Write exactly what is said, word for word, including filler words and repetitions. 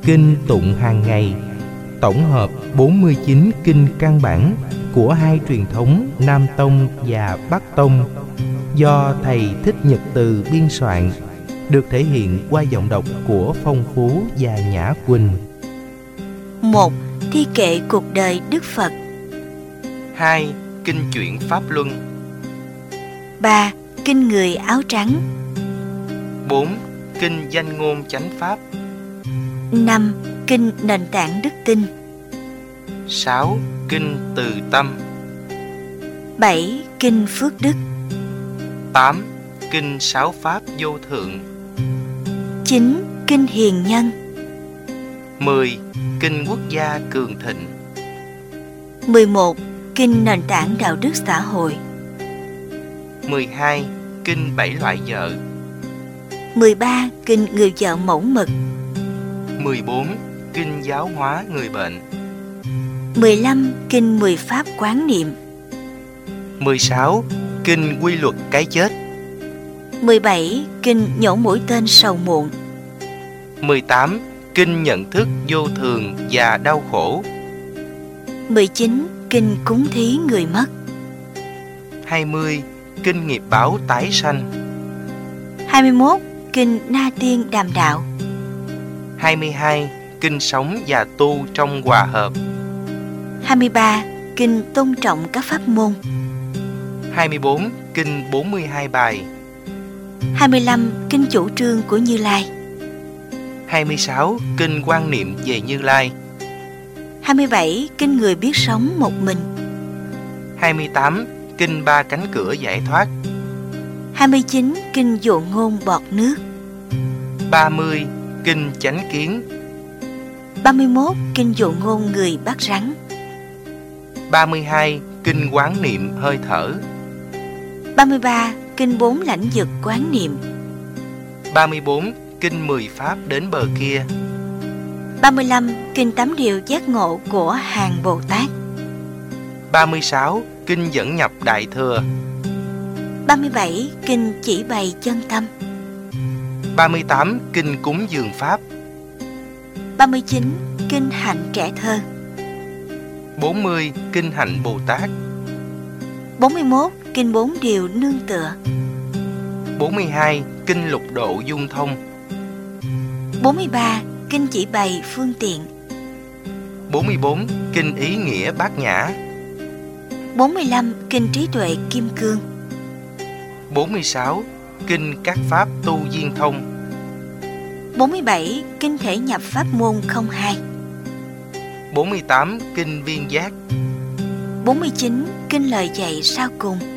kinh tụng hàng ngày, tổng hợp bốn mươi chín kinh căn bản của hai truyền thống Nam Tông và Bắc Tông do thầy Thích Nhật Từ biên soạn, được thể hiện qua giọng đọc của Phong Phú và Nhã Quỳnh. Một. Thi kệ cuộc đời Đức Phật. Hai. Kinh Chuyển Pháp Luân. Ba. Kinh Người Áo Trắng. Bốn. Kinh Danh Ngôn Chánh Pháp. Năm. Kinh Nền Tảng Đức Tin. Sáu. Kinh Từ Tâm. Bảy. Kinh Phước Đức. Tám. Kinh Sáu Pháp Vô Thượng. Chín. Kinh Hiền Nhân. Mười. Kinh Quốc Gia Cường Thịnh. Mười một. Kinh Nền Tảng Đạo Đức Xã Hội. Mười hai. Kinh Bảy Loại Vợ. Mười ba. Kinh Người Vợ Mẫu Mực. Mười bốn. Kinh Giáo Hóa Người Bệnh. Mười lăm. Kinh Mười Pháp Quán Niệm. Mười sáu. Kinh Quy Luật Cái Chết. Mười bảy. Kinh Nhổ Mũi Tên Sầu Muộn. Mười tám. Kinh Nhận Thức Vô Thường và Đau Khổ. Mười chín. Kinh Cúng Thí Người Mất. Hai mươi. Kinh Nghiệp Báo Tái Sanh. Hai mươi mốt. Kinh Na Tiên Đàm Đạo. Hai mươi hai. Kinh Sống và Tu trong Hòa Hợp. Hai mươi ba. Kinh Tôn Trọng các pháp môn. Hai mươi bốn. Kinh bốn mươi hai bài. Hai mươi lăm. Kinh Chủ Trương của Như Lai. Hai mươi sáu. Kinh Quan Niệm về Như Lai. Hai mươi bảy. Kinh Người Biết Sống Một Mình. Hai mươi tám. Kinh Ba Cánh Cửa Giải Thoát. Hai mươi chín. Kinh Dụ Ngôn Bọt Nước. Ba mươi. Kinh Chánh Kiến. Ba mươi mốt. Kinh Dụ Ngôn Người Bắt Rắn. Ba mươi hai. Kinh Quán Niệm Hơi Thở. Ba mươi ba. Kinh Bốn Lãnh Vực Quán Niệm. Ba mươi bốn. Kinh Mười Pháp Đến Bờ Kia. Ba mươi lăm. Kinh Tám Điều Giác Ngộ của Hàng Bồ Tát. Ba mươi sáu. Kinh Dẫn Nhập Đại Thừa. Ba mươi bảy. Kinh Chỉ Bày Chân Tâm. Ba mươi tám. Kinh Cúng Dường Pháp. Ba mươi chín. Kinh Hạnh Trẻ Thơ. Bốn mươi. Kinh Hạnh Bồ Tát. Bốn mươi mốt. Kinh Bốn Điều Nương Tựa. Bốn mươi hai. Kinh Lục Độ Dung Thông. Bốn mươi ba. Kinh Chỉ Bày Phương Tiện. Bốn mươi bốn. Kinh Ý Nghĩa Bát Nhã. Bốn mươi lăm. Kinh Trí Tuệ Kim Cương. Bốn mươi sáu. Kinh Các Pháp Tu Viên Thông. Bốn mươi bảy. Kinh Thể Nhập Pháp Môn không hai. Bốn mươi tám. Kinh Viên Giác. Bốn mươi chín. Kinh Lời Dạy Sau Cùng.